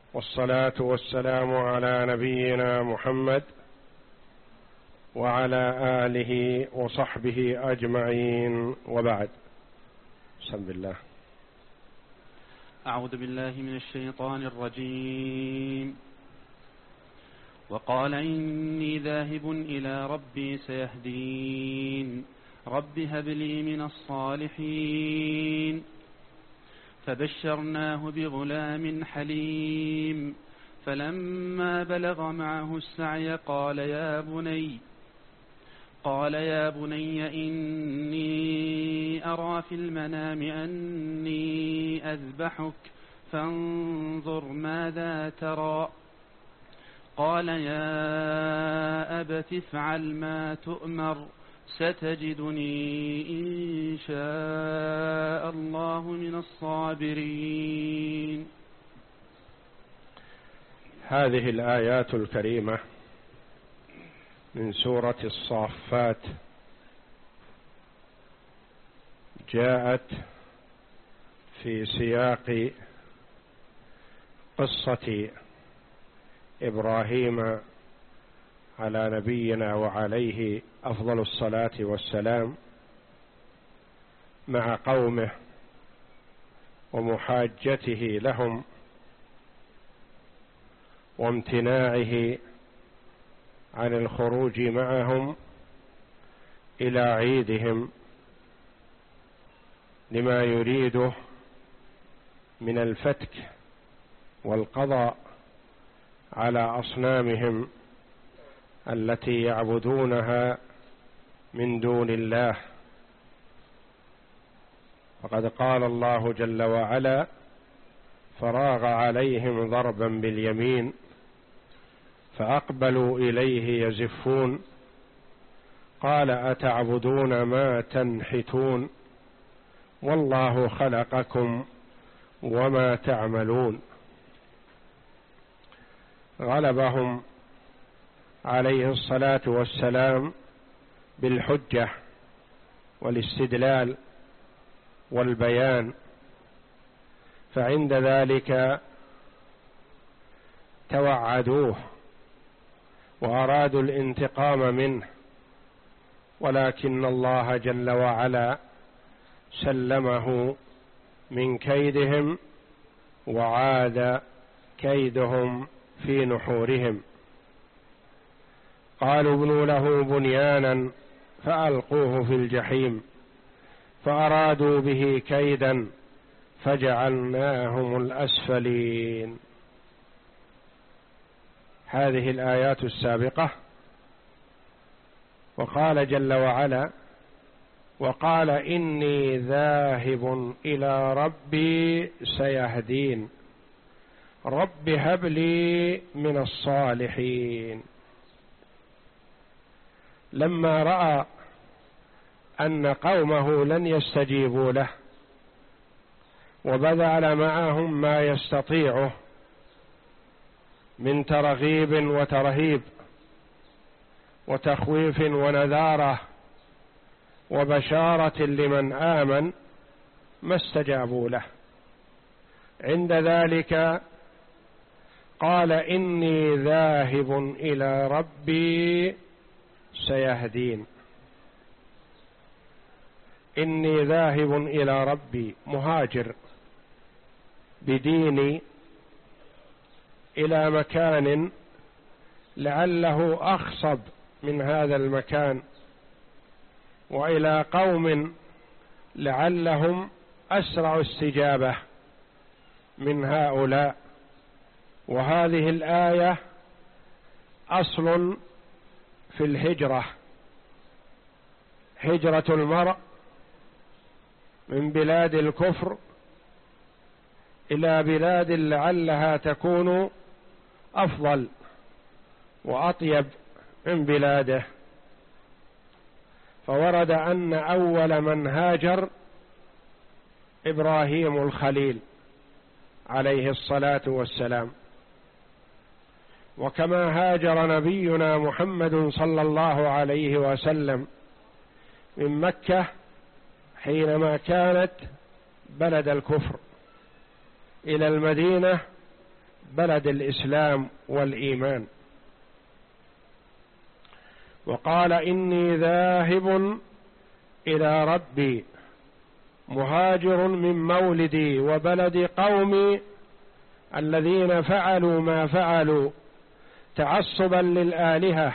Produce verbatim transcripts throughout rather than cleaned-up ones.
والصلاة والسلام على نبينا محمد وعلى آله وصحبه أجمعين، وبعد. بسم الله. أعوذ بالله من الشيطان الرجيم. وقال إني ذاهب إلى ربي سيهدين رب هب لي من الصالحين. فبشرناه بغلام حليم فلما بلغ معه السعي قال يا بني قال يا بني إني أرى في المنام أني أذبحك فانظر ماذا ترى. قال يا أبت افعل ما تؤمر ستجدني إن شاء الله من الصابرين. هذه الآيات الكريمة من سورة الصافات جاءت في سياق قصة إبراهيم على نبينا وعليه أفضل الصلاة والسلام مع قومه ومحاجته لهم وامتناعه عن الخروج معهم إلى عيدهم لما يريده من الفتك والقضاء على أصنامهم التي يعبدونها من دون الله. فقد قال الله جل وعلا: فراغ عليهم ضربا باليمين فأقبلوا إليه يزفون قال أتعبدون ما تنحتون والله خلقكم وما تعملون. غلبهم عليه الصلاة والسلام بالحجة والاستدلال والبيان، فعند ذلك توعدوه وأرادوا الانتقام منه، ولكن الله جل وعلا سلمه من كيدهم وعاد كيدهم في نحورهم. قالوا ابنوا له بنيانا فألقوه في الجحيم فأرادوا به كيدا فجعلناهم الأسفلين. هذه الآيات السابقة. وقال جل وعلا: وقال إني ذاهب إلى ربي سيهدين رب هب لي من الصالحين. لما رأى أن قومه لن يستجيبوا له وبذل معهم ما يستطيعه من ترغيب وترهيب وتخويف ونذارة وبشارة لمن آمن، ما استجابوا له. عند ذلك قال إني ذاهب إلى ربي سيهدين. إني ذاهب إلى ربي، مهاجر بديني إلى مكان لعله أخصب من هذا المكان، وإلى قوم لعلهم أسرع استجابة من هؤلاء. وهذه الآية أصل في الهجرة، هجرة المرء من بلاد الكفر إلى بلاد لعلها تكون أفضل وأطيب من بلاده. فورد أن أول من هاجر إبراهيم الخليل عليه الصلاة والسلام، وكما هاجر نبينا محمد صلى الله عليه وسلم من مكة حينما كانت بلد الكفر إلى المدينة بلد الإسلام والإيمان. وقال إني ذاهب إلى ربي مهاجر من مولدي وبلد قومي الذين فعلوا ما فعلوا تعصبا للآلهة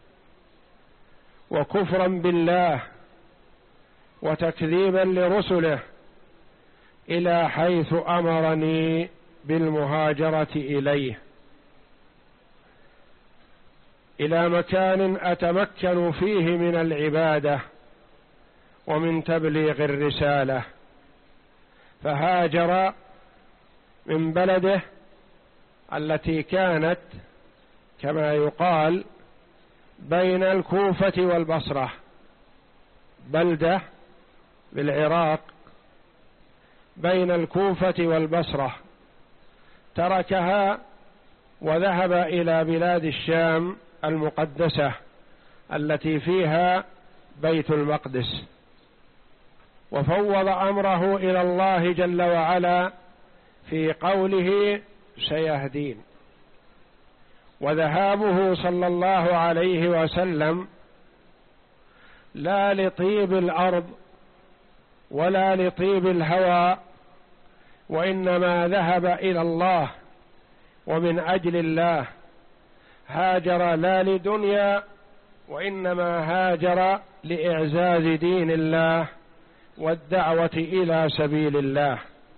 وكفرا بالله وتكذيبا لرسله إلى حيث أمرني بالمهاجرة إليه، إلى مكان أتمكن فيه من العبادة ومن تبليغ الرسالة. فهاجر من بلده التي كانت كما يقال بين الكوفة والبصرة، بلدة بالعراق بين الكوفة والبصرة، تركها وذهب إلى بلاد الشام المقدسة التي فيها بيت المقدس، وفوض أمره إلى الله جل وعلا في قوله سيهدين. وذهابه صلى الله عليه وسلم لا لطيب الأرض ولا لطيب الهوى، وإنما ذهب إلى الله ومن أجل الله، هاجر لا لدنيا وإنما هاجر لإعزاز دين الله والدعوة إلى سبيل الله.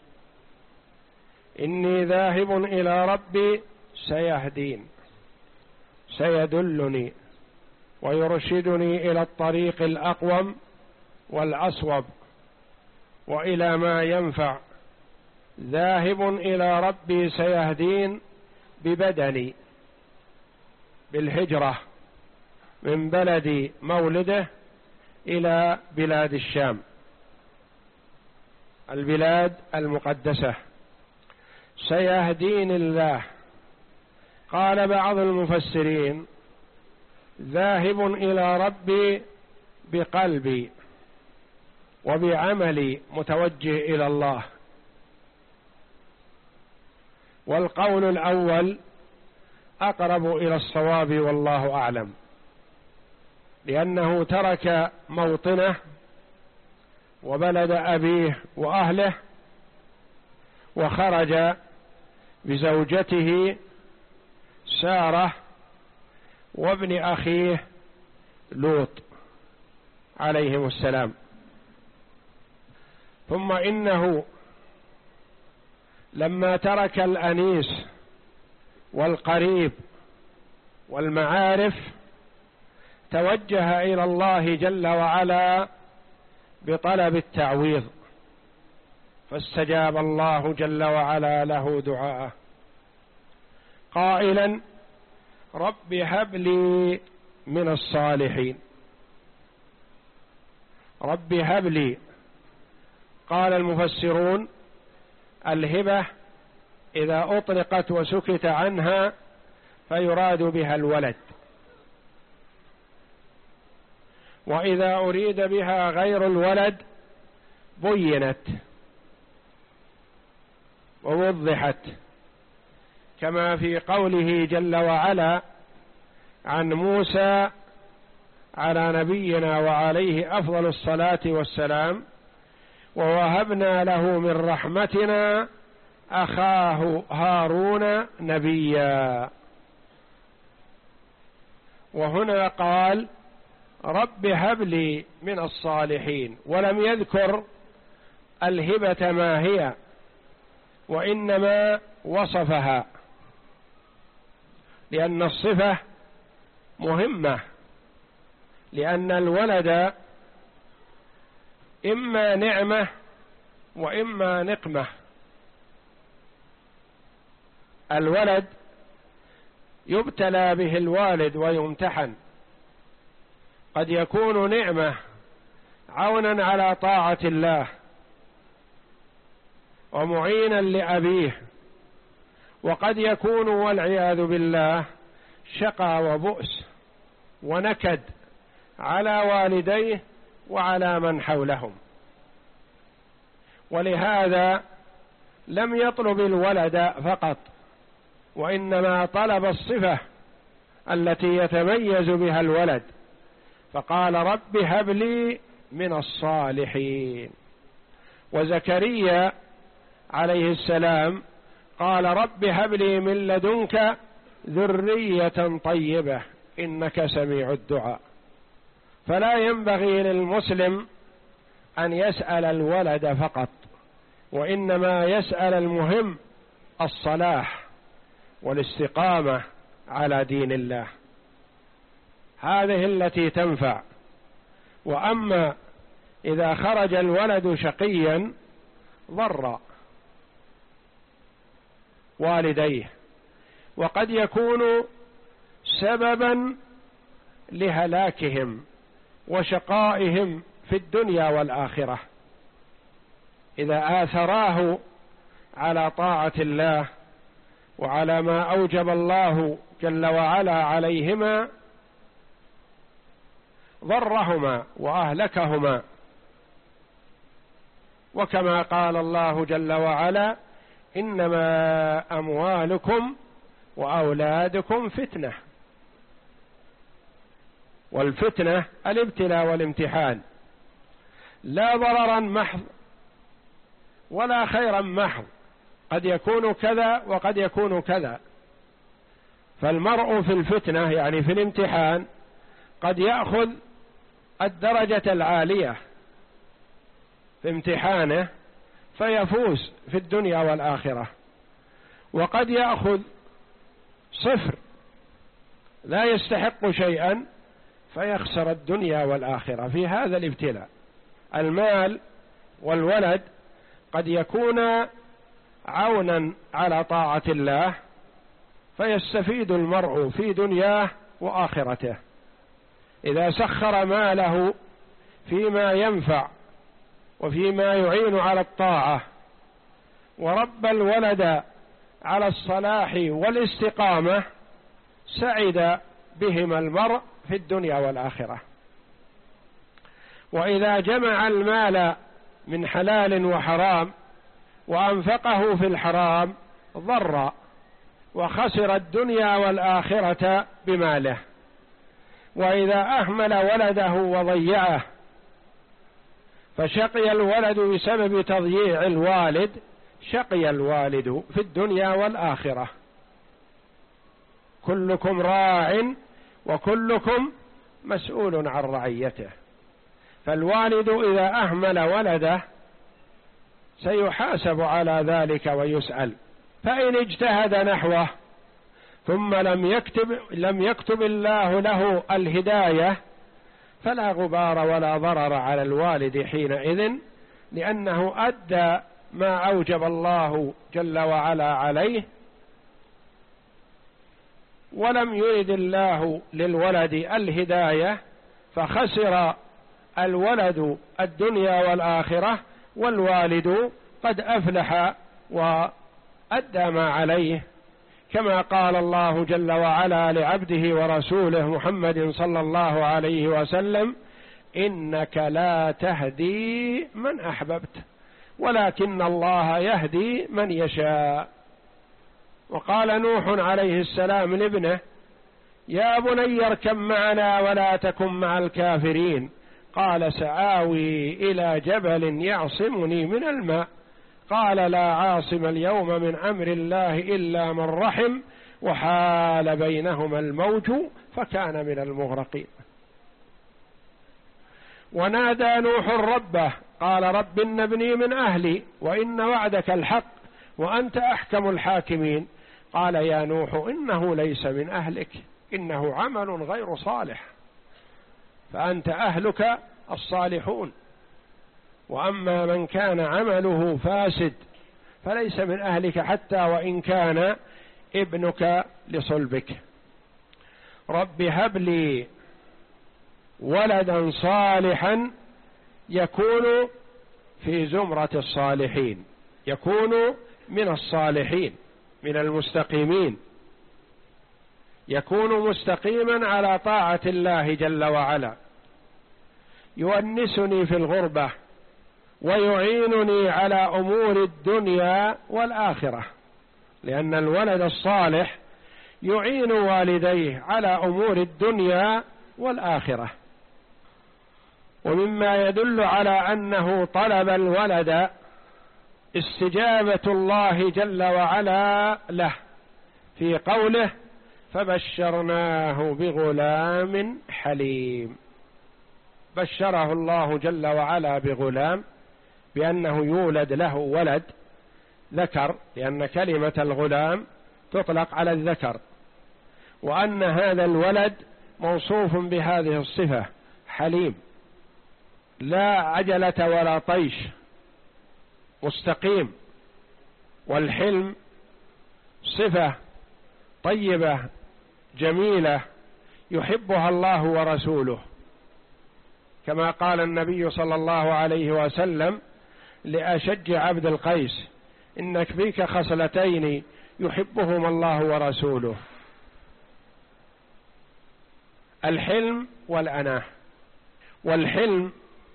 إني ذاهب إلى ربي سيهدين، سيدلني ويرشدني إلى الطريق الأقوم والأصوب وإلى ما ينفع. ذاهب إلى ربي سيهدين ببدني بالهجرة من بلد مولده إلى بلاد الشام البلاد المقدسة. سيهدين الله. قال بعض المفسرين ذاهب إلى ربي بقلبي وبعملي متوجه إلى الله. والقول الأول أقرب إلى الصواب والله أعلم، لأنه ترك موطنه وبلد أبيه وأهله وخرج بزوجته سارة وابن أخيه لوط عليهم السلام. ثم إنه لما ترك الأنيس والقريب والمعارف توجه إلى الله جل وعلا بطلب التعويض، فاستجاب الله جل وعلا له دعاءه قائلا رب هب لي من الصالحين. رب هب لي، قال المفسرون الهبة إذا أطلقت وسكت عنها فيراد بها الولد، وإذا أريد بها غير الولد بينت ووضحت، كما في قوله جل وعلا عن موسى على نبينا وعليه أفضل الصلاة والسلام ووهبنا له من رحمتنا أخاه هارون نبيا. وهنا قال رب هب لي من الصالحين، ولم يذكر الهبة ما هي، وإنما وصفها، لأن الصفة مهمة، لأن الولد إما نعمة وإما نقمة. الولد يبتلى به الوالد ويمتحن، قد يكون نعمة عونا على طاعة الله ومعينا لأبيه، وقد يكون والعياذ بالله شقى وبؤس ونكد على والديه وعلى من حولهم. ولهذا لم يطلب الولد فقط، وإنما طلب الصفة التي يتميز بها الولد، فقال رب هب لي من الصالحين. وزكريا عليه السلام قال رب هب لي من لدنك ذرية طيبة إنك سميع الدعاء. فلا ينبغي للمسلم أن يسأل الولد فقط، وإنما يسأل المهم الصلاح والاستقامة على دين الله، هذه التي تنفع. وأما إذا خرج الولد شقيا ضر والديه، وقد يكون سببا لهلاكهم وشقائهم في الدنيا والآخرة، إذا آثراه على طاعة الله وعلى ما أوجب الله جل وعلا عليهما ضرهما وأهلكهما. وكما قال الله جل وعلا إنما أموالكم وأولادكم فتنة، والفتنة الابتلاء والامتحان، لا ضررا محض ولا خيرا محض، قد يكون كذا وقد يكون كذا. فالمرء في الفتنة يعني في الامتحان قد يأخذ الدرجة العالية في امتحانه فيفوز في الدنيا والآخرة، وقد يأخذ صفر لا يستحق شيئا فيخسر الدنيا والآخرة في هذا الابتلاء. المال والولد قد يكون عونا على طاعة الله فيستفيد المرء في دنياه وآخرته، إذا سخر ماله فيما ينفع وفيما يعين على الطاعة ورب الولد على الصلاح والاستقامة سعد بهما المرء في الدنيا والآخرة. وإذا جمع المال من حلال وحرام وأنفقه في الحرام ضر وخسر الدنيا والآخرة بماله. وإذا أهمل ولده وضيعه فشقي الولد بسبب تضييع الوالد، شقي الوالد في الدنيا والآخرة. كلكم راع وكلكم مسؤول عن رعيته. فالوالد إذا أهمل ولده سيحاسب على ذلك ويسأل، فإن اجتهد نحوه ثم لم يكتب لم يكتب الله له الهداية فلا غبار ولا ضرر على الوالد حينئذ، لأنه أدى ما أوجب الله جل وعلا عليه، ولم يرد الله للولد الهداية فخسر الولد الدنيا والآخرة، والوالد قد أفلح وأدى ما عليه، كما قال الله جل وعلا لعبده ورسوله محمد صلى الله عليه وسلم إنك لا تهدي من أحببت ولكن الله يهدي من يشاء. وقال نوح عليه السلام لابنه يا بني اركب معنا ولا تكن مع الكافرين، قال سآوي إلى جبل يعصمني من الماء، قال لا عاصم اليوم من أمر الله إلا من رحم، وحال بينهما الموج فكان من المغرقين. ونادى نوح ربه قال رب إن ابني من أهلي وإن وعدك الحق وأنت أحكم الحاكمين، قال يا نوح إنه ليس من أهلك إنه عمل غير صالح، فأنت أهلك الصالحون، وأما من كان عمله فاسد فليس من أهلك حتى وإن كان ابنك لصلبك. رب هب لي ولدا صالحا يكون في زمرة الصالحين، يكون من الصالحين من المستقيمين، يكون مستقيما على طاعة الله جل وعلا، يؤنسني في الغربة ويعينني على أمور الدنيا والآخرة. لأن الولد الصالح يعين والديه على أمور الدنيا والآخرة. ومما يدل على أنه طلب الولد استجابة الله جل وعلا له في قوله فبشرناه بغلام حليم. بشره الله جل وعلا بغلام، بأنه يولد له ولد ذكر، لأن كلمة الغلام تطلق على الذكر، وأن هذا الولد موصوف بهذه الصفة حليم، لا عجلة ولا طيش، مستقيم. والحلم صفة طيبة جميلة يحبها الله ورسوله، كما قال النبي صلى الله عليه وسلم لأشج عبد القيس إنك فيك خصلتين يحبهما الله ورسوله: الحلم والأناة. والحلم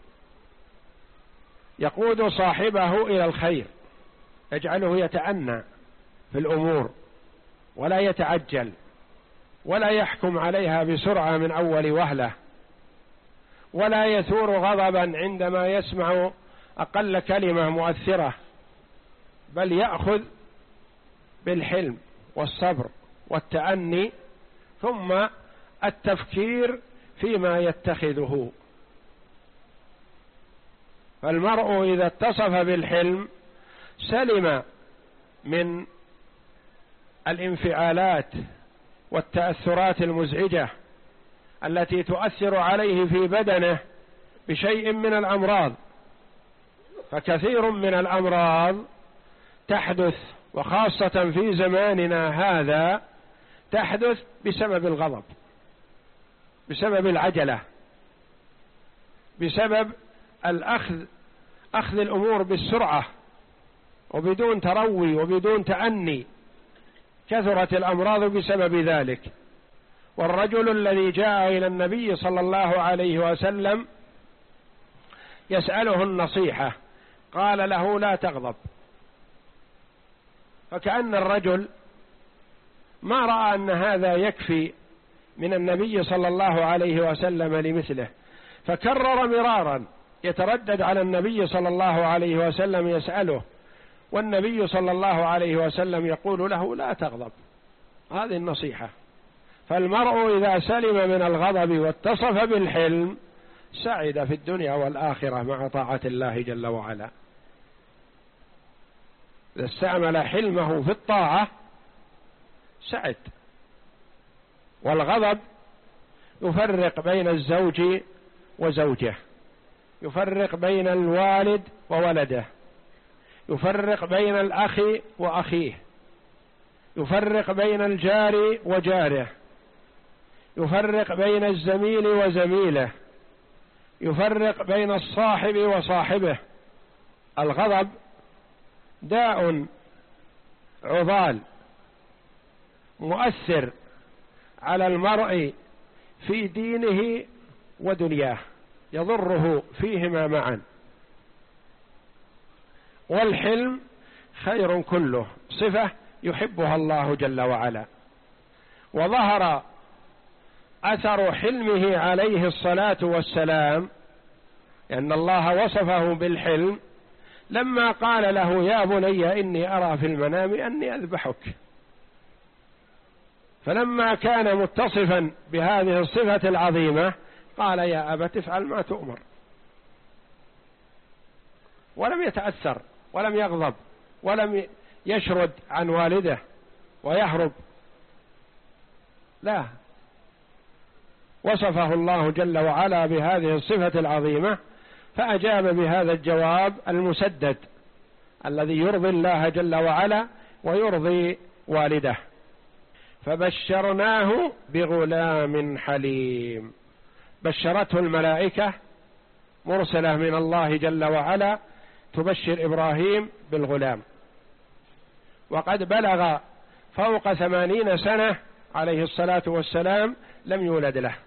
يقود صاحبه إلى الخير، يجعله يتأنى في الأمور ولا يتعجل ولا يحكم عليها بسرعة من أول وهلة، ولا يثور غضبا عندما يسمع أقل كلمة مؤثرة، بل يأخذ بالحلم والصبر والتأني، ثم التفكير فيما يتخذه. فالمرء إذا اتصف بالحلم سلم من الانفعالات والتأثرات المزعجة التي تؤثر عليه في بدنه بشيء من الأمراض. فكثير من الأمراض تحدث، وخاصة في زماننا هذا تحدث بسبب الغضب، بسبب العجلة، بسبب الأخذ أخذ الأمور بالسرعة وبدون تروي وبدون تأني. كثرت الأمراض بسبب ذلك. والرجل الذي جاء إلى النبي صلى الله عليه وسلم يسأله النصيحة قال له لا تغضب، فكأن الرجل ما رأى أن هذا يكفي من النبي صلى الله عليه وسلم لمثله، فكرر مرارا يتردد على النبي صلى الله عليه وسلم يسأله، والنبي صلى الله عليه وسلم يقول له لا تغضب. هذه النصيحة. فالمرء إذا سلم من الغضب واتصف بالحلم سعد في الدنيا والآخرة مع طاعة الله جل وعلا. إذا استعمل حلمه في الطاعة سعد. والغضب يفرق بين الزوج وزوجه، يفرق بين الوالد وولده، يفرق بين الأخ وأخيه، يفرق بين الجار وجاره، يفرق بين الزميل وزميله، يفرق بين الصاحب وصاحبه. الغضب داء عضال مؤثر على المرء في دينه ودنياه، يضره فيهما معا. والحلم خير كله، صفة يحبها الله جل وعلا. وظهر أثر حلمه عليه الصلاة والسلام، لأن الله وصفه بالحلم لما قال له يا بني إني أرى في المنام أني أذبحك. فلما كان متصفا بهذه الصفة العظيمة قال يا أبت افعل ما تؤمر، ولم يتأثر ولم يغضب ولم يشرد عن والده ويهرب، لا، وصفه الله جل وعلا بهذه الصفة العظيمة فأجاب بهذا الجواب المسدد الذي يرضي الله جل وعلا ويرضي والده. فبشرناه بغلام حليم. بشرته الملائكة مرسلة من الله جل وعلا تبشر إبراهيم بالغلام، وقد بلغ فوق ثمانين سنة عليه الصلاة والسلام لم يولد له.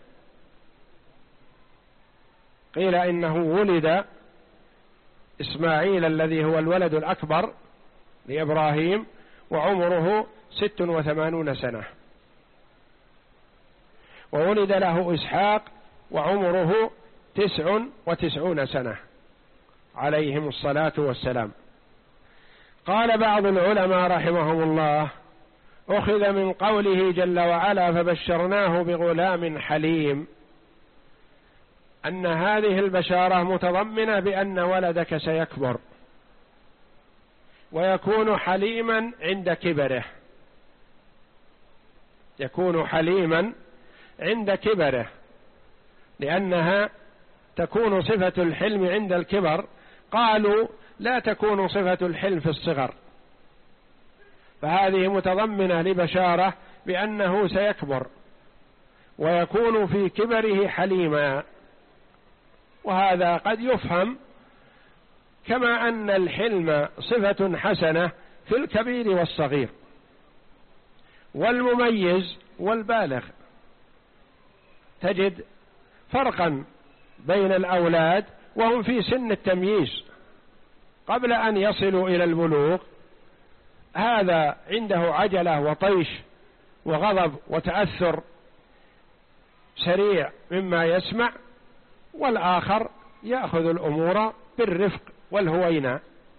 قيل إنه ولد إسماعيل الذي هو الولد الأكبر لإبراهيم، وعمره ست وثمانون سنة. وولد له إسحاق وعمره تسع وتسعون سنة عليهم الصلاة والسلام. قال بعض العلماء رحمهم الله: أخذ من قوله جل وعلا فبشرناه بغلام حليم أن هذه البشارة متضمنة بأن ولدك سيكبر ويكون حليما عند كبره، يكون حليما عند كبره، لأنها تكون صفة الحلم عند الكبر. قالوا لا تكون صفة الحلم في الصغر، فهذه متضمنة لبشارة بأنه سيكبر ويكون في كبره حليما. وهذا قد يفهم كما أن الحلم صفة حسنة في الكبير والصغير والمميز والبالغ. تجد فرقا بين الأولاد وهم في سن التمييز قبل أن يصلوا إلى البلوغ، هذا عنده عجلة وطيش وغضب وتأثر سريع مما يسمع، والآخر يأخذ الأمور بالرفق والهوينة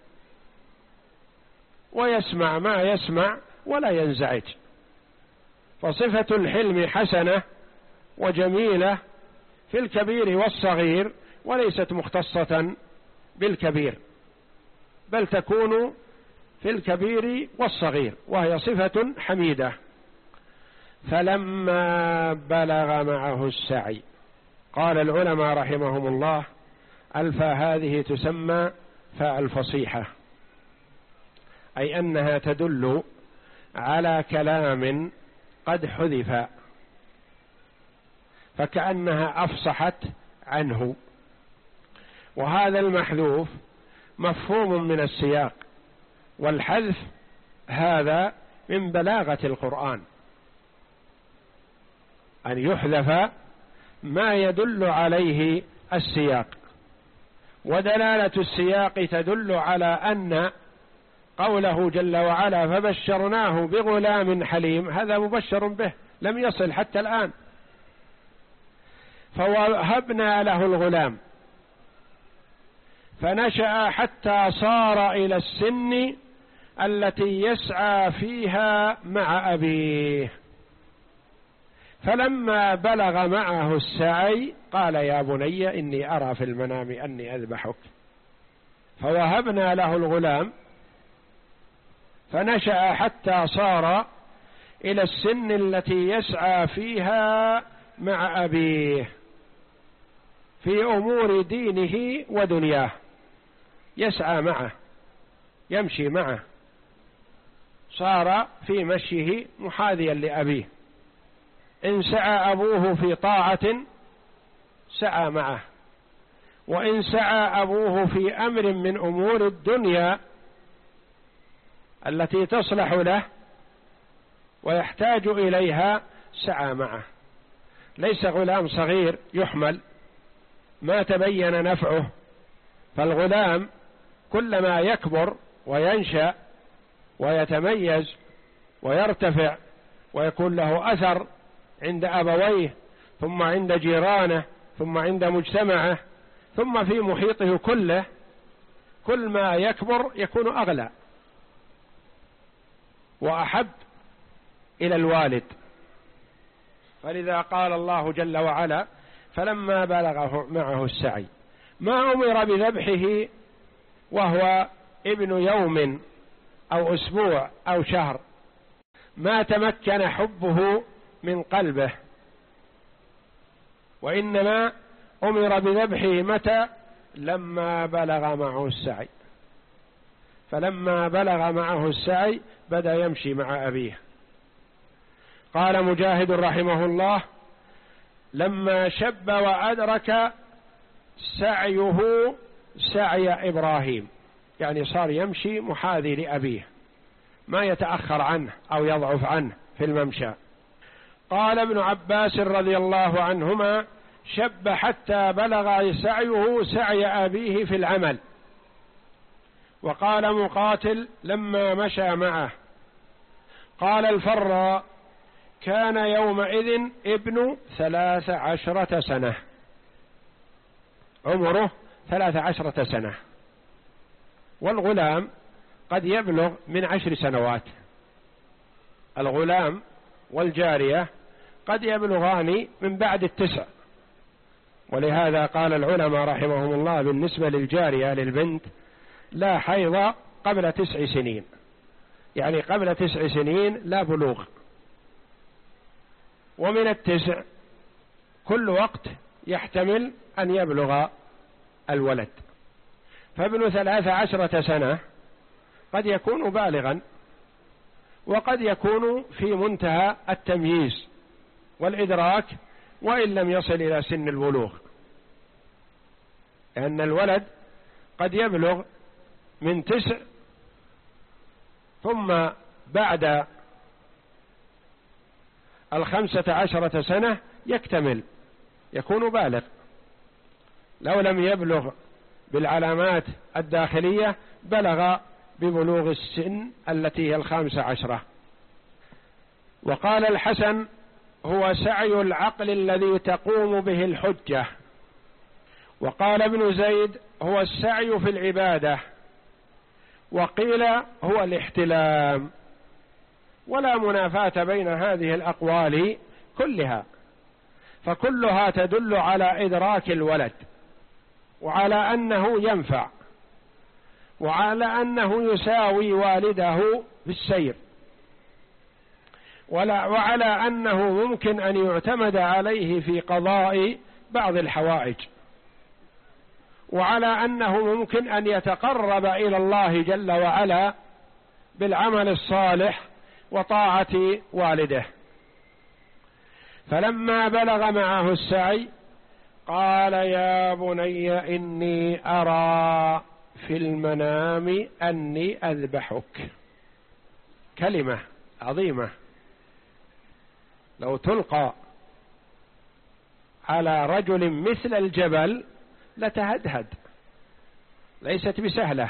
ويسمع ما يسمع ولا ينزعج. فصفة الحلم حسنة وجميلة في الكبير والصغير، وليست مختصة بالكبير، بل تكون في الكبير والصغير، وهي صفة حميدة. فلما بلغ معه السعي، قال العلماء رحمهم الله: الفاء هذه تسمى فاء الفصيحة، أي أنها تدل على كلام قد حذف، فكأنها أفصحت عنه. وهذا المحذوف مفهوم من السياق، والحذف هذا من بلاغة القرآن، أن يحذف ما يدل عليه السياق. ودلالة السياق تدل على أن قوله جل وعلا فبشرناه بغلام حليم هذا مبشر به، لم يصل حتى الآن، فوهبنا له الغلام فنشأ حتى صار إلى السن التي يسعى فيها مع أبيه. فلما بلغ معه السعي قال يا بني إني أرى في المنام أني أذبحك، فوهبنا له الغلام فنشأ حتى صار إلى السن التي يسعى فيها مع أبيه في أمور دينه ودنياه، يسعى معه، يمشي معه، صار في مشيه محاذيا لأبيه. إن سعى أبوه في طاعة سعى معه، وإن سعى أبوه في أمر من أمور الدنيا التي تصلح له ويحتاج إليها سعى معه. ليس غلام صغير يحمل ما تبين نفعه، فالغلام كلما يكبر وينشأ ويتميز ويرتفع ويكون له أثر عند أبويه، ثم عند جيرانه، ثم عند مجتمعه، ثم في محيطه كله، كل ما يكبر يكون أغلى وأحب إلى الوالد. فلذا قال الله جل وعلا فلما بلغ معه السعي، ما أمر بذبحه وهو ابن يوم أو أسبوع أو شهر، ما تمكن حبه من قلبه، وإنما أمر بذبحه متى؟ لما بلغ معه السعي. فلما بلغ معه السعي بدأ يمشي مع أبيه. قال مجاهد رحمه الله لما شب وأدرك سعيه سعي إبراهيم، يعني صار يمشي محاذي لأبيه، ما يتأخر عنه أو يضعف عنه في الممشى. قال ابن عباس رضي الله عنهما شب حتى بلغ سعيه سعي أبيه في العمل. وقال مقاتل لما مشى معه قال الفراء: كان يومئذ ابن ثلاث عشرة سنة، عمره ثلاث عشرة سنة، والغلام قد يبلغ من عشر سنوات. الغلام والجارية قد يبلغان من بعد التسع، ولهذا قال العلماء رحمهم الله بالنسبة للجارية للبنت: لا حيض قبل تسع سنين، يعني قبل تسع سنين لا بلوغ، ومن التسع كل وقت يحتمل أن يبلغ الولد. فابن ثلاث عشرة سنة قد يكون بالغا، وقد يكون في منتهى التمييز والإدراك وإن لم يصل إلى سن البلوغ، لأن الولد قد يبلغ من تسع ثم بعد الخمسة عشرة سنة يكتمل، يكون بالغ، لو لم يبلغ بالعلامات الداخلية بلغ ببلوغ السن التي هي الخامسة عشرة. وقال الحسن: هو سعي العقل الذي تقوم به الحجة. وقال ابن زيد: هو السعي في العبادة. وقيل: هو الاحتلام. ولا منافاة بين هذه الأقوال كلها، فكلها تدل على إدراك الولد، وعلى أنه ينفع، وعلى أنه يساوي والده بالسير، وعلى أنه ممكن أن يعتمد عليه في قضاء بعض الحوائج، وعلى أنه ممكن أن يتقرب إلى الله جل وعلا بالعمل الصالح وطاعة والده. فلما بلغ معه السعي قال: يا بني إني أرى في المنام أني أذبحك. كلمة عظيمة لو تلقى على رجل مثل الجبل لتهدهد، ليست بسهلة.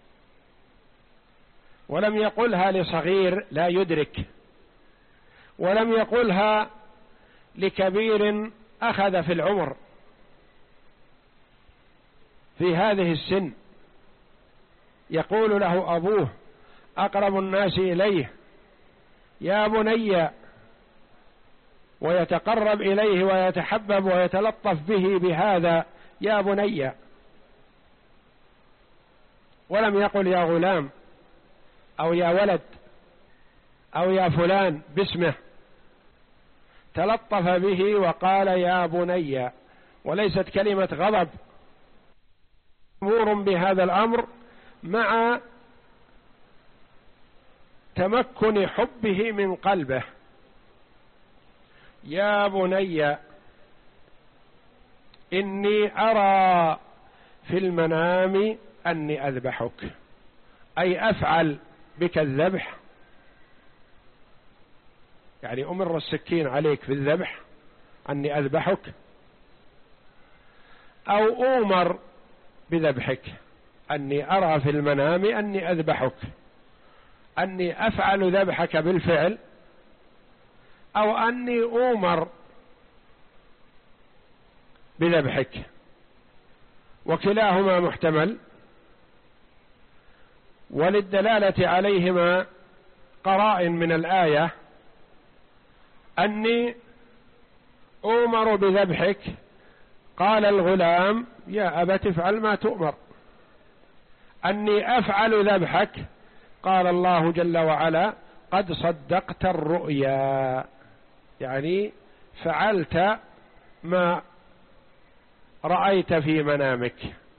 ولم يقلها لصغير لا يدرك، ولم يقلها لكبير أخذ في العمر في هذه السن، يقول له أبوه أقرب الناس إليه: يا بني، ويتقرب إليه ويتحبب ويتلطف به بهذا يا بني، ولم يقل يا غلام أو يا ولد أو يا فلان باسمه، تلطف به وقال يا بني، وليست كلمة غضب. مأمور بهذا الأمر مع تمكن حبه من قلبه. يا بني إني أرى في المنام أني أذبحك، أي أفعل بك الذبح، يعني أمر السكين عليك في الذبح أني أذبحك، أو أؤمر بذبحك، أني أرى في المنام أني أذبحك، أني أفعل ذبحك بالفعل، أو أني أؤمر بذبحك، وكلاهما محتمل. وللدلالة عليهما قرائن من الآية: أني أؤمر بذبحك، قال الغلام يا أبت افعل ما تؤمر. أني أفعل ذبحك، قال الله جل وعلا قد صدقت الرؤيا، يعني فعلت ما رأيت في منامك.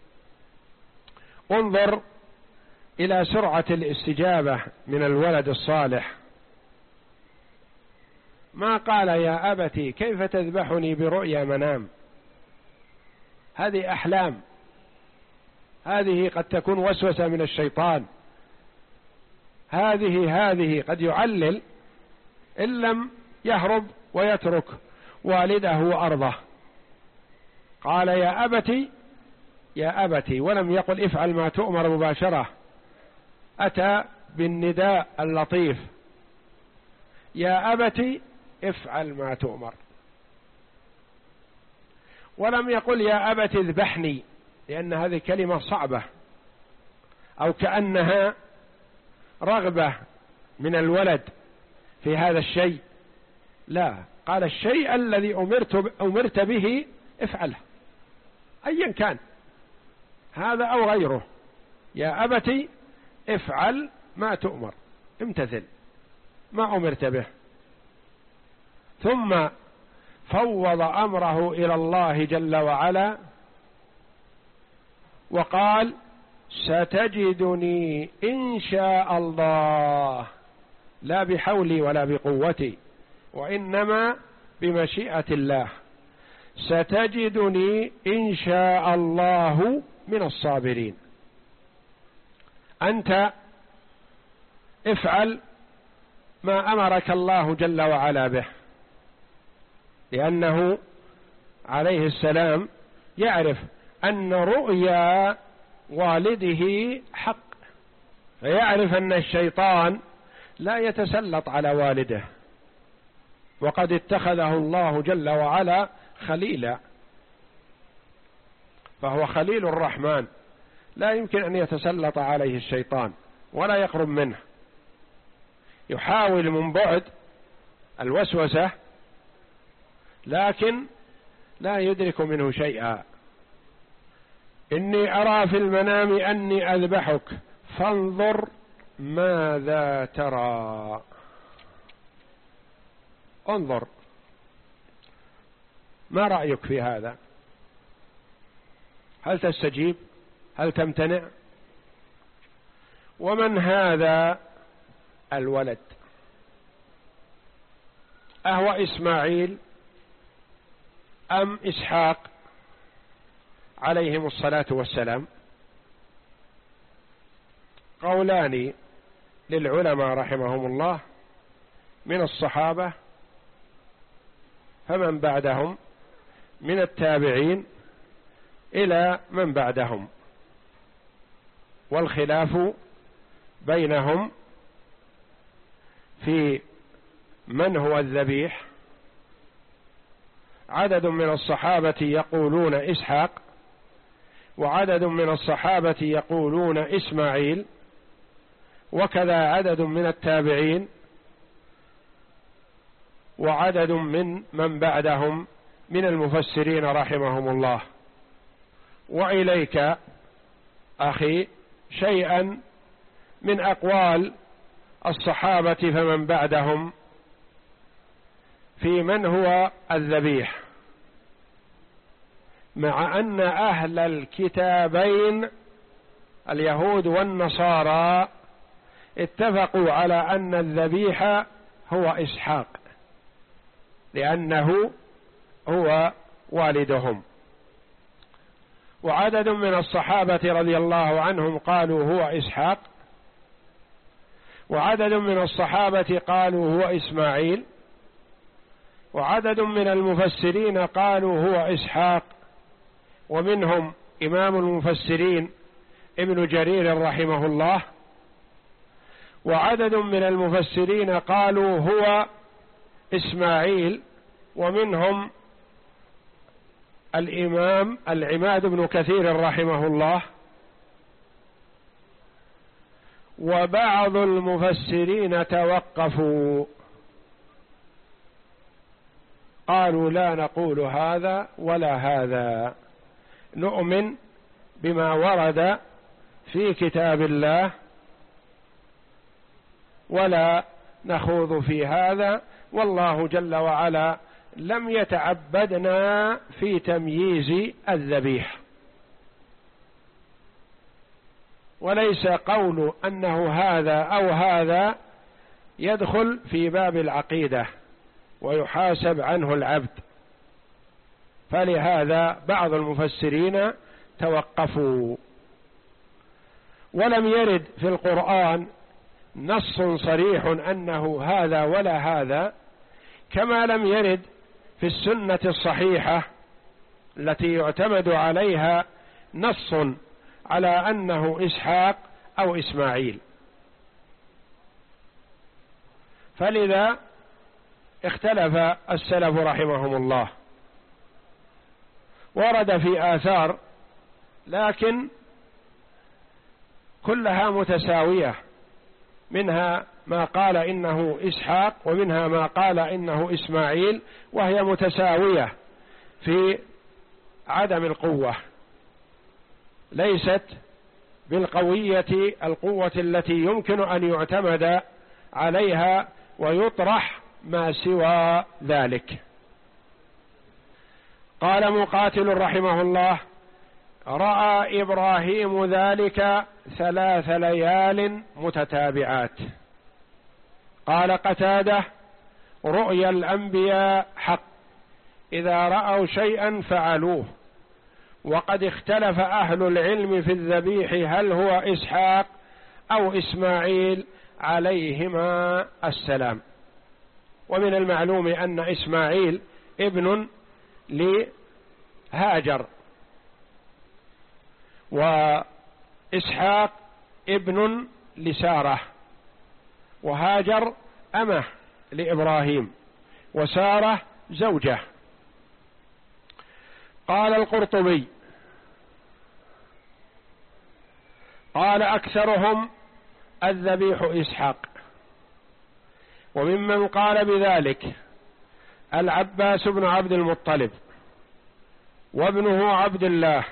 انظر إلى سرعة الاستجابة من الولد الصالح، ما قال يا أبتي كيف تذبحني برؤيا منام، هذه أحلام، هذه قد تكون وسوسة من الشيطان، هذه هذه قد يعلل إن لم يهرب ويترك والده وأرضه. قال يا أبتي يا أبتي، ولم يقل افعل ما تؤمر مباشرة، أتى بالنداء اللطيف يا أبت افعل ما تؤمر، ولم يقل يا أبت اذبحني، لأن هذه كلمة صعبة أو كأنها رغبة من الولد في هذا الشيء، لا، قال الشيء الذي أمرت, أمرت به افعله أيا كان هذا أو غيره، يا أبت افعل ما تؤمر، امتثل ما أمرت به. ثم فوض أمره إلى الله جل وعلا وقال ستجدني إن شاء الله، لا بحولي ولا بقوتي وإنما بمشيئة الله، ستجدني إن شاء الله من الصابرين. أنت افعل ما أمرك الله جل وعلا به، لأنه عليه السلام يعرف أن رؤيا والده حق، فيعرف أن الشيطان لا يتسلط على والده، وقد اتخذه الله جل وعلا خليلا، فهو خليل الرحمن لا يمكن أن يتسلط عليه الشيطان ولا يقرب منه، يحاول من بعد الوسوسة لكن لا يدرك منه شيئا. إني أرى في المنام أني أذبحك فانظر ماذا ترى، انظر ما رأيك في هذا، هل تستجيب هل تمتنع؟ ومن هذا الولد؟ أهو إسماعيل أم إسحاق عليهم الصلاة والسلام؟ قولان للعلماء رحمهم الله من الصحابة فمن بعدهم من التابعين إلى من بعدهم، والخلاف بينهم في من هو الذبيح. عدد من الصحابة يقولون إسحاق، وعدد من الصحابة يقولون إسماعيل، وكذا عدد من التابعين وعدد من من بعدهم من المفسرين رحمهم الله. وإليك أخي شيئا من أقوال الصحابة فمن بعدهم في من هو الذبيح، مع أن أهل الكتابين اليهود والنصارى اتفقوا على أن الذبيح هو إسحاق لأنه هو والدهم، وعدد من الصحابة رضي الله عنهم قالوا هو إسحاق، وعدد من الصحابة قالوا هو إسماعيل، وعدد من المفسرين قالوا هو إسحاق، ومنهم إمام المفسرين ابن جرير رحمه الله، وعدد من المفسرين قالوا هو إسماعيل، ومنهم الإمام العماد بن كثير رحمه الله. وبعض المفسرين توقفوا قالوا لا نقول هذا ولا هذا، نؤمن بما ورد في كتاب الله ولا نخوض في هذا، والله جل وعلا لم يتعبدنا في تمييز الذبيح، وليس قول أنه هذا أو هذا يدخل في باب العقيدة ويحاسب عنه العبد، فلهذا بعض المفسرين توقفوا. ولم يرد في القرآن نص صريح أنه هذا ولا هذا، كما لم يرد في السنة الصحيحة التي يعتمد عليها نص على أنه إسحاق أو إسماعيل. فلذا اختلف السلف رحمهم الله، ورد في آثار لكن كلها متساوية، منها ما قال إنه إسحاق ومنها ما قال إنه إسماعيل، وهي متساوية في عدم القوة، ليست بالقوية القوة التي يمكن أن يعتمد عليها ويطرح ما سوى ذلك. قال مقاتل رحمه الله: رأى إبراهيم ذلك ثلاث ليال متتابعات. قال قتادة: رؤيا الأنبياء حق، إذا رأوا شيئا فعلوه. وقد اختلف أهل العلم في الذبيح هل هو إسحاق أو إسماعيل عليهما السلام. ومن المعلوم أن إسماعيل ابن لهاجر، وإسحاق ابن لسارة، وهاجر أمه لإبراهيم، وسارة زوجة. قال القرطبي: قال أكثرهم الذبيح إسحاق. وممن قال بذلك العباس بن عبد المطلب وابنه عبد الله،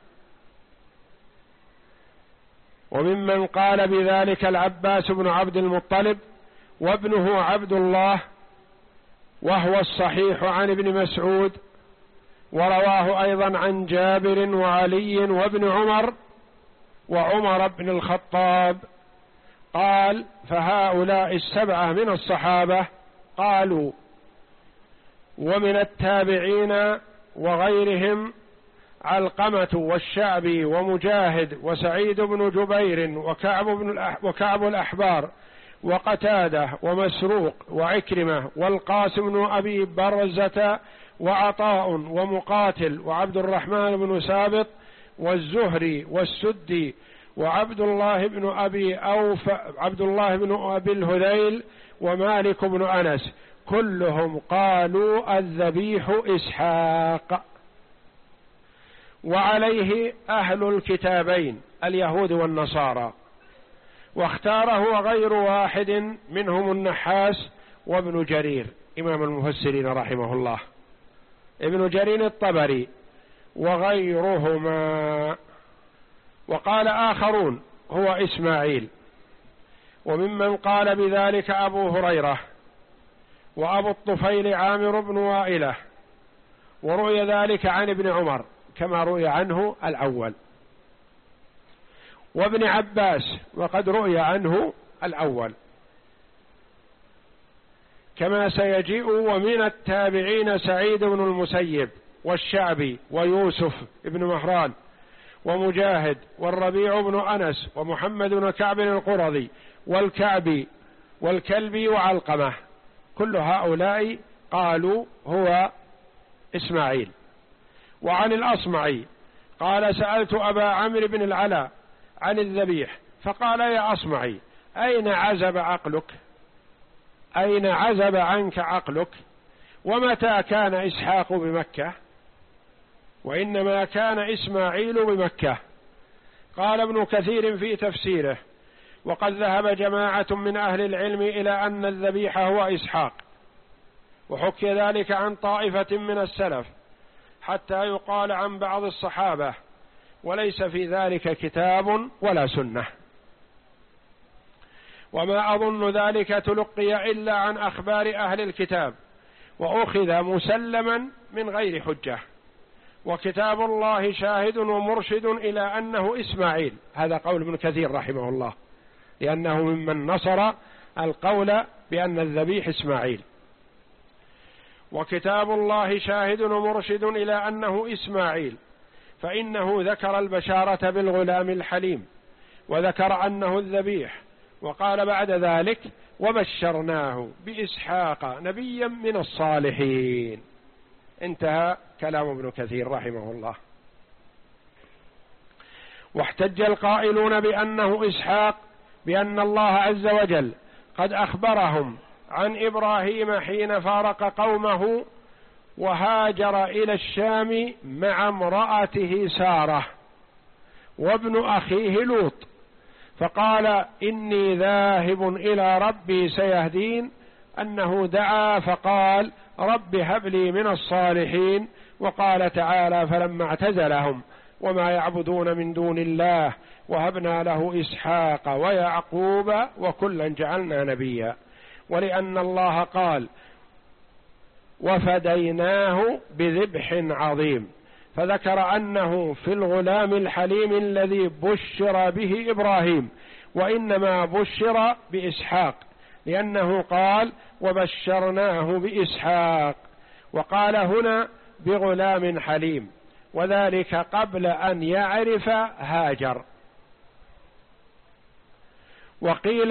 وممن قال بذلك العباس بن عبد المطلب وابنه عبد الله، وهو الصحيح عن ابن مسعود، ورواه أيضا عن جابر وعلي وابن عمر وعمر بن الخطاب. قال: فهؤلاء السبعة من الصحابة قالوا، ومن التابعين وغيرهم علقمة والشعبي ومجاهد وسعيد بن جبير وكعب, بن وكعب الأحبار وقتادة ومسروق وعكرمة والقاسم بن أبي برزة وعطاء ومقاتل وعبد الرحمن بن سابط والزهري والسدي وعبد الله بن أبي أوف عبد الله بن أبي الهذيل ومالك بن أنس، كلهم قالوا الذبيح إسحاق. وعليه أهل الكتابين اليهود والنصارى، واختاره غير واحد منهم النحاس وابن جرير إمام المفسرين رحمه الله، ابن جرير الطبري وغيرهما. وقال آخرون هو إسماعيل، وممن قال بذلك أبو هريرة وأبو الطفيل عامر بن وائلة، وروي ذلك عن ابن عمر كما روي عنه الأول، وابن عباس وقد روي عنه الأول كما سيجيء. ومن التابعين سعيد بن المسيب والشعبي ويوسف بن مهران ومجاهد والربيع بن أنس ومحمد بن كعب القرظي والكعبي والكلبي وعلقمة، كل هؤلاء قالوا هو إسماعيل. وعن الأصمعي قال: سألت أبا عمرو بن العلاء عن الذبيح فقال: يا أصمعي، أين عزب عقلك؟ أين عزب عنك عقلك؟ ومتى كان إسحاق بمكة؟ وإنما كان إسماعيل بمكة. قال ابن كثير في تفسيره: وقد ذهب جماعة من أهل العلم إلى أن الذبيح هو إسحاق، وحكي ذلك عن طائفة من السلف حتى يقال عن بعض الصحابة، وليس في ذلك كتاب ولا سنة. وما أظن ذلك تلقي إلا عن أخبار أهل الكتاب، وأخذ مسلما من غير حجة. وكتاب الله شاهد ومرشد إلى أنه إسماعيل. هذا قول ابن كثير رحمه الله، لأنه ممن نصر القول بأن الذبيح إسماعيل. وكتاب الله شاهد ومرشد إلى أنه إسماعيل، فإنه ذكر البشارة بالغلام الحليم، وذكر أنه الذبيح، وقال بعد ذلك: وبشرناه بإسحاق نبيا من الصالحين. انتهى كلام ابن كثير رحمه الله. واحتج القائلون بأنه إسحاق بأن الله عز وجل قد أخبرهم عن إبراهيم حين فارق قومه وهاجر إلى الشام مع امرأته سارة وابن أخيه لوط، فقال إني ذاهب إلى ربي سيهدين، أنه دعا فقال رب هب لي من الصالحين. وقال تعالى فلما اعتزلهم وما يعبدون من دون الله وهبنا له إسحاق ويعقوب وكلا جعلنا نبيا. ولأن الله قال وفديناه بذبح عظيم، فذكر أنه في الغلام الحليم الذي بشر به إبراهيم، وإنما بشر بإسحاق، لأنه قال وبشرناه بإسحاق، وقال هنا بغلام حليم، وذلك قبل أن يعرف هاجر. وقيل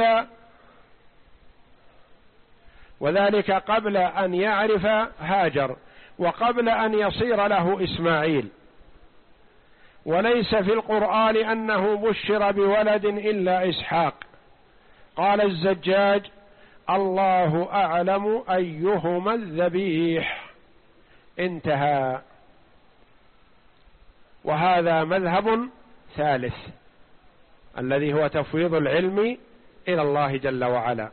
وذلك قبل أن يعرف هاجر وقبل أن يصير له إسماعيل. وليس في القرآن أنه بشر بولد إلا إسحاق. قال الزجاج الله أعلم أيهما الذبيح، انتهى. وهذا مذهب ثالث الذي هو تفويض العلم إلى الله جل وعلا،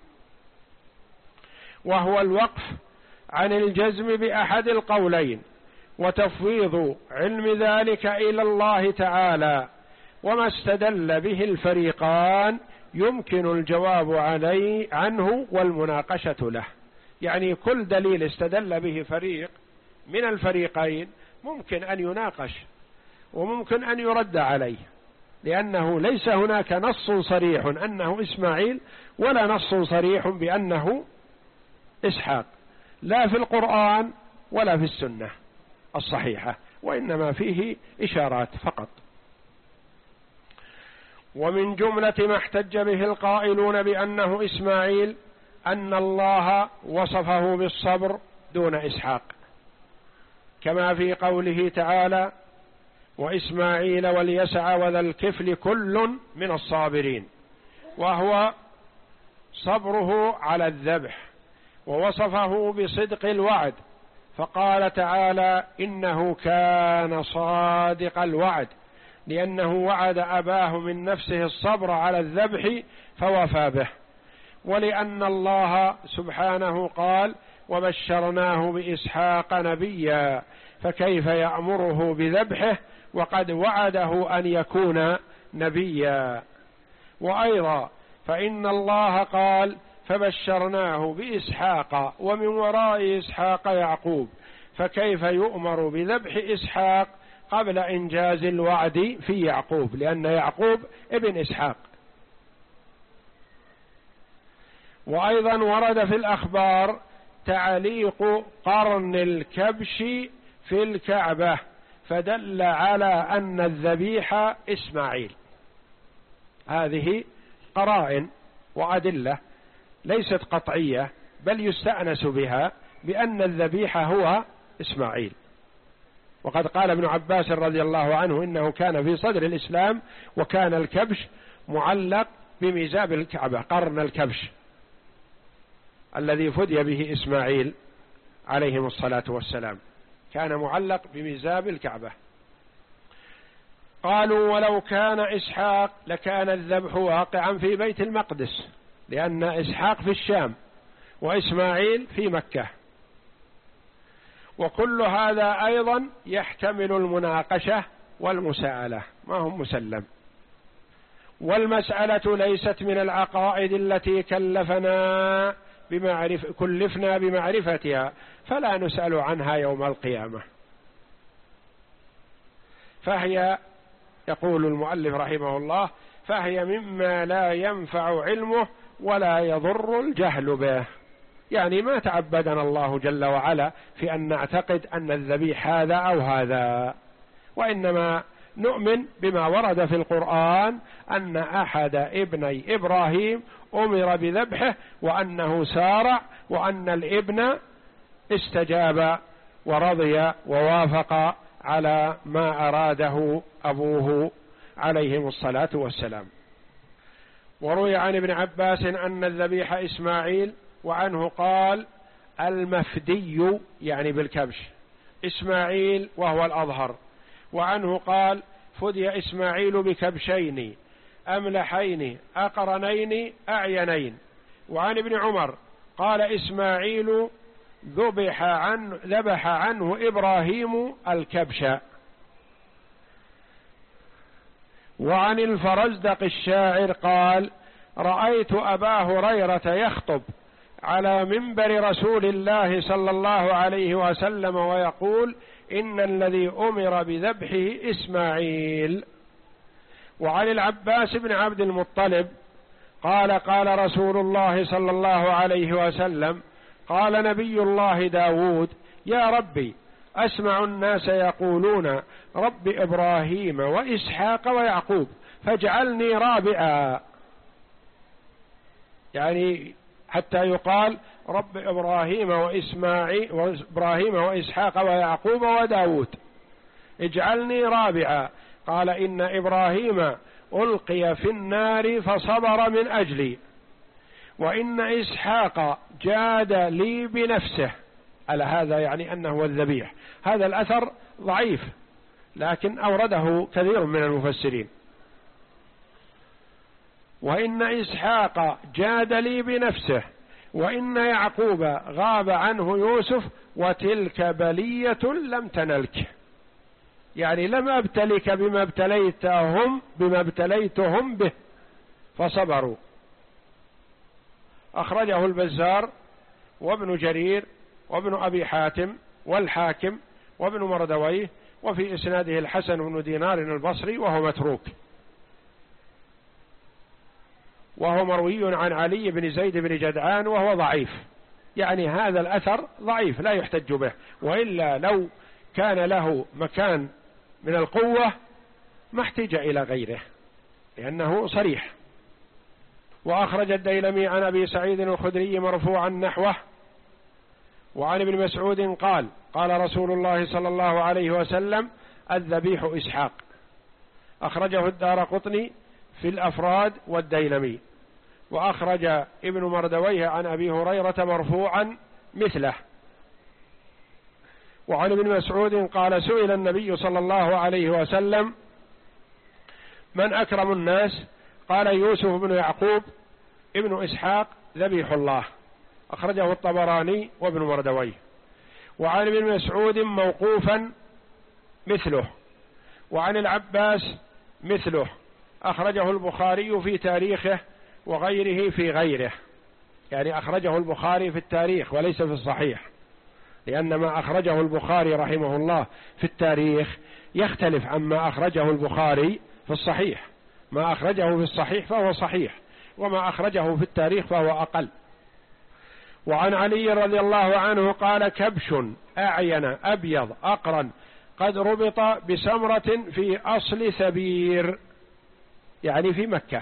وهو الوقف عن الجزم بأحد القولين وتفويض علم ذلك إلى الله تعالى. وما استدل به الفريقان يمكن الجواب عليه عنه والمناقشة له، يعني كل دليل استدل به فريق من الفريقين ممكن أن يناقش وممكن أن يرد عليه، لأنه ليس هناك نص صريح أنه إسماعيل ولا نص صريح بأنه إسحاق، لا في القرآن ولا في السنة الصحيحة، وإنما فيه إشارات فقط. ومن جملة ما احتج به القائلون بأنه إسماعيل أن الله وصفه بالصبر دون إسحاق، كما في قوله تعالى وإسماعيل واليسع وذا الكفل كل من الصابرين، وهو صبره على الذبح، ووصفه بصدق الوعد، فقال تعالى إنه كان صادق الوعد، لأنه وعد أباه من نفسه الصبر على الذبح فوفى به. ولأن الله سبحانه قال وبشرناه بإسحاق نبيا، فكيف يأمره بذبحه وقد وعده أن يكون نبيا. وأيضا فإن الله قال فبشرناه بإسحاق ومن وراء إسحاق يعقوب، فكيف يؤمر بذبح إسحاق قبل إنجاز الوعد في يعقوب، لأن يعقوب ابن إسحاق. وأيضا ورد في الأخبار تعليق قرن الكبش في الكعبة، فدل على أن الذبيح إسماعيل. هذه قرائن وأدلة ليست قطعية، بل يستأنس بها بأن الذبيح هو إسماعيل. وقد قال ابن عباس رضي الله عنه إنه كان في صدر الإسلام وكان الكبش معلق بميزاب الكعبة، قرن الكبش الذي فدي به إسماعيل عليهم الصلاة والسلام كان معلق بميزاب الكعبة. قالوا ولو كان إسحاق لكان الذبح واقعا في بيت المقدس، لأن إسحاق في الشام وإسماعيل في مكة. وكل هذا أيضا يحتمل المناقشة والمساءلة، ما هو مسلم. والمسألة ليست من العقائد التي كلفنا بمعرف كلفنا بمعرفتها، فلا نسأل عنها يوم القيامة. فهي يقول المؤلف رحمه الله فهي مما لا ينفع علمه ولا يضر الجهل به، يعني ما تعبدنا الله جل وعلا في أن نعتقد أن الذبيح هذا أو هذا، وإنما نؤمن بما ورد في القرآن أن أحد ابني إبراهيم أمر بذبحه، وأنه سارع، وأن الابن استجاب ورضي ووافق على ما أراده أبوه عليهم الصلاة والسلام. وروي عن ابن عباس أن الذبيح إسماعيل وعنه قال المفدي يعني بالكبش إسماعيل وهو الأظهر. وعنه قال فدي إسماعيل بكبشين أملحين أقرنين أعينين. وعن ابن عمر قال إسماعيل ذبح عنه, ذبح عنه إبراهيم الكبش. وعن الفرزدق الشاعر قال رأيت أبا هريرة يخطب على منبر رسول الله صلى الله عليه وسلم ويقول إن الذي أمر بذبحه إسماعيل. وعن العباس بن عبد المطلب قال قال رسول الله صلى الله عليه وسلم قال نبي الله داود يا ربي أسمع الناس يقولون رب إبراهيم وإسحاق ويعقوب فاجعلني رابعا، يعني حتى يقال رب إبراهيم وإسماعيل وإبراهيم وإسحاق ويعقوب وداود اجعلني رابعا. قال إن إبراهيم ألقي في النار فصبر من أجلي، وإن إسحاق جاد لي بنفسه. على هذا يعني أنه الذبيح. هذا الأثر ضعيف لكن أورده كثير من المفسرين. وإن إسحاق جاد لي بنفسه وإن يعقوب غاب عنه يوسف وتلك بلية لم تنلك، يعني لم أبتلك بما ابتليتهم بما ابتليتهم به فصبروا. أخرجه البزار وابن جرير وابن أبي حاتم والحاكم وابن مردويه، وفي إسناده الحسن بن دينار البصري وهو متروك، وهو مروي عن علي بن زيد بن جدعان وهو ضعيف. يعني هذا الأثر ضعيف لا يحتج به، وإلا لو كان له مكان من القوة ما احتج إلى غيره لأنه صريح. وأخرج الديلمي عن أبي سعيد الخدري مرفوعا نحوه. وعن ابن مسعود قال قال رسول الله صلى الله عليه وسلم الذبيح إسحاق. أخرجه الدارقطني في الأفراد والديلمي. وأخرج ابن مردويه عن أبي هريرة مرفوعا مثله. وعن ابن مسعود قال سئل النبي صلى الله عليه وسلم من أكرم الناس؟ قال يوسف بن يعقوب ابن إسحاق ذبيح الله. أخرجه الطبراني وابن مردويه. وعن ابن مسعود موقوفا مثله. وعن العباس مثله. أخرجه البخاري في تاريخه وغيره في غيره، يعني أخرجه البخاري في التاريخ وليس في الصحيح، لأن ما أخرجه البخاري رحمه الله في التاريخ يختلف عما أخرجه البخاري في الصحيح. ما أخرجه في الصحيح فهو صحيح، وما أخرجه في التاريخ فهو أقل. وعن علي رضي الله عنه قال كبش أعين أبيض أقرن قد ربط بسمرة في أصل سبير، يعني في مكة.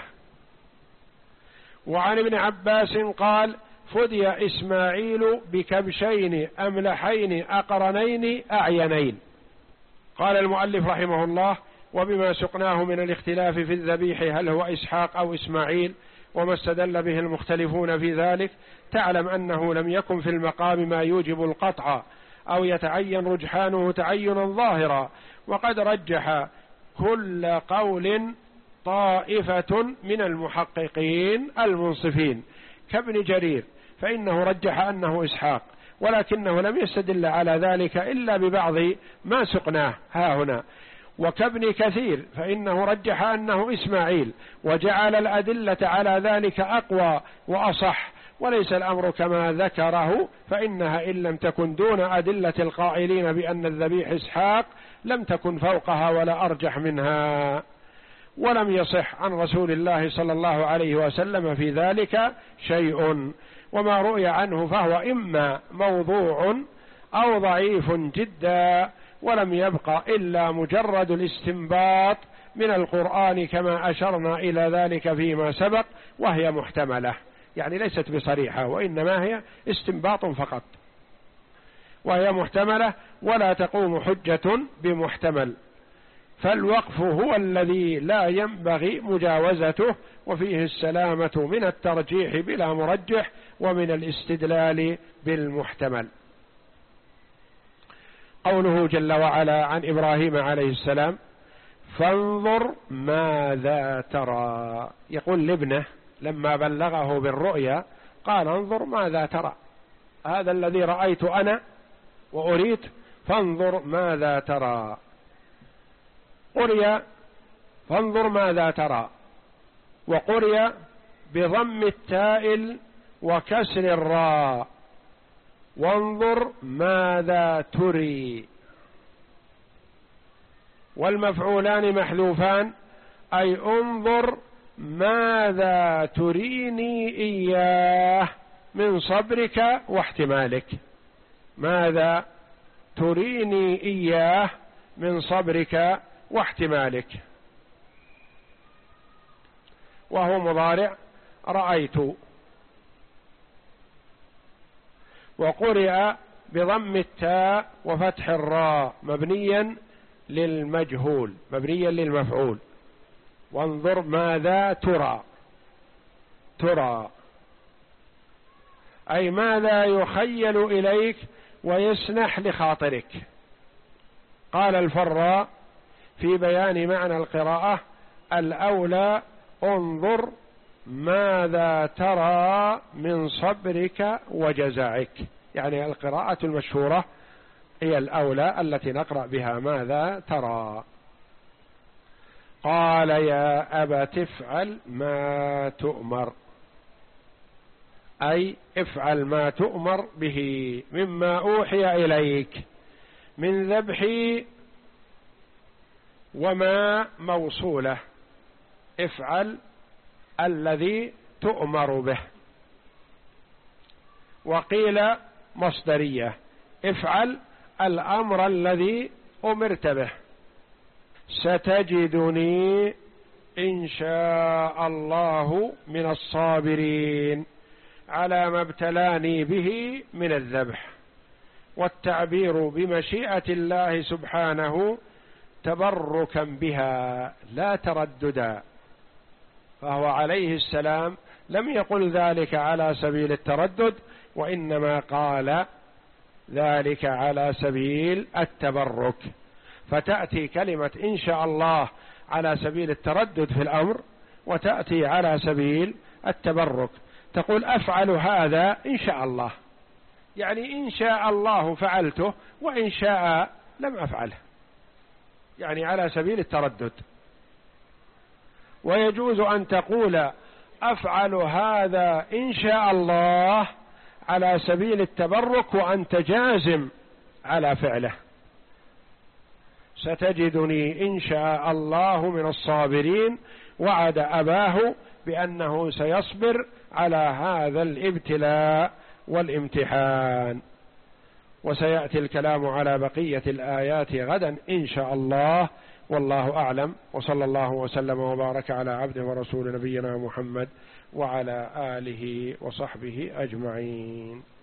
وعن ابن عباس قال فدي إسماعيل بكبشين أملحين أقرنين أعينين. قال المؤلف رحمه الله وبما سقناه من الاختلاف في الذبيح هل هو إسحاق أو إسماعيل وما استدل به المختلفون في ذلك، تعلم أنه لم يكن في المقام ما يوجب القطع أو يتعين رجحانه تعينا ظاهرا، وقد رجح كل قول طائفة من المحققين المنصفين كابن جرير، فإنه رجح أنه إسحاق، ولكنه لم يستدل على ذلك إلا ببعض ما سقناه ها هنا. وكابن كثير فإنه رجح أنه إسماعيل، وجعل الأدلة على ذلك أقوى وأصح، وليس الأمر كما ذكره، فإنها إن لم تكن دون أدلة القائلين بأن الذبيح إسحاق لم تكن فوقها ولا أرجح منها. ولم يصح عن رسول الله صلى الله عليه وسلم في ذلك شيء، وما رؤي عنه فهو إما موضوع أو ضعيف جدا، ولم يبق إلا مجرد الاستنباط من القرآن كما أشرنا إلى ذلك فيما سبق، وهي محتملة، يعني ليست بصريحة وإنما هي استنباط فقط، وهي محتملة ولا تقوم حجة بمحتمل. فالوقف هو الذي لا ينبغي مجاوزته، وفيه السلامة من الترجيح بلا مرجح ومن الاستدلال بالمحتمل. قوله جل وعلا عن إبراهيم عليه السلام: فانظر ماذا ترى، يقول لابنه لما بلغه بالرؤيا قال: انظر ماذا ترى، هذا الذي رأيت أنا وأريد، فانظر ماذا ترى. قرئ فانظر ماذا ترى، وقرئ بضم التاء وكسر الراء: وانظر ماذا تري. والمفعولان محذوفان، أي انظر ماذا تريني إياه من صبرك واحتمالك، ماذا تريني إياه من صبرك واحتمالك. وهو مضارع رأيت. وقرئ بضم التاء وفتح الراء مبنيا للمجهول مبنيا للمفعول: وانظر ماذا ترى، ترى أي ماذا يخيل إليك ويسنح لخاطرك. قال الفراء في بيان معنى القراءة: الأولى انظر ماذا ترى من صبرك وجزعك، يعني القراءة المشهورة هي الأولى التي نقرأ بها ماذا ترى. قال: يا أبت افعل ما تؤمر، أي افعل ما تؤمر به مما أوحي إليك من ذبحي وما موصوله، افعل الذي تؤمر به. وقيل مصدرية: افعل الأمر الذي أمرت به. ستجدني إن شاء الله من الصابرين على ما ابتلاني به من الذبح. والتعبير بمشيئة الله سبحانه تبركا بها لا ترددا، فهو عليه السلام لم يقل ذلك على سبيل التردد، وإنما قال ذلك على سبيل التبرك. فتأتي كلمة إن شاء الله على سبيل التردد في الأمر، وتأتي على سبيل التبرك. تقول أفعل هذا إن شاء الله، يعني إن شاء الله فعلته، وإن شاء لم أفعله، يعني على سبيل التردد. ويجوز أن تقول أفعل هذا إن شاء الله على سبيل التبرك وأنت جازم على فعله. ستجدني إن شاء الله من الصابرين، وعد أباه بأنه سيصبر على هذا الابتلاء والامتحان. وسيأتي الكلام على بقية الآيات غدا إن شاء الله، والله أعلم. وصلى الله وسلم وبارك على عبده ورسول نبينا محمد وعلى آله وصحبه أجمعين.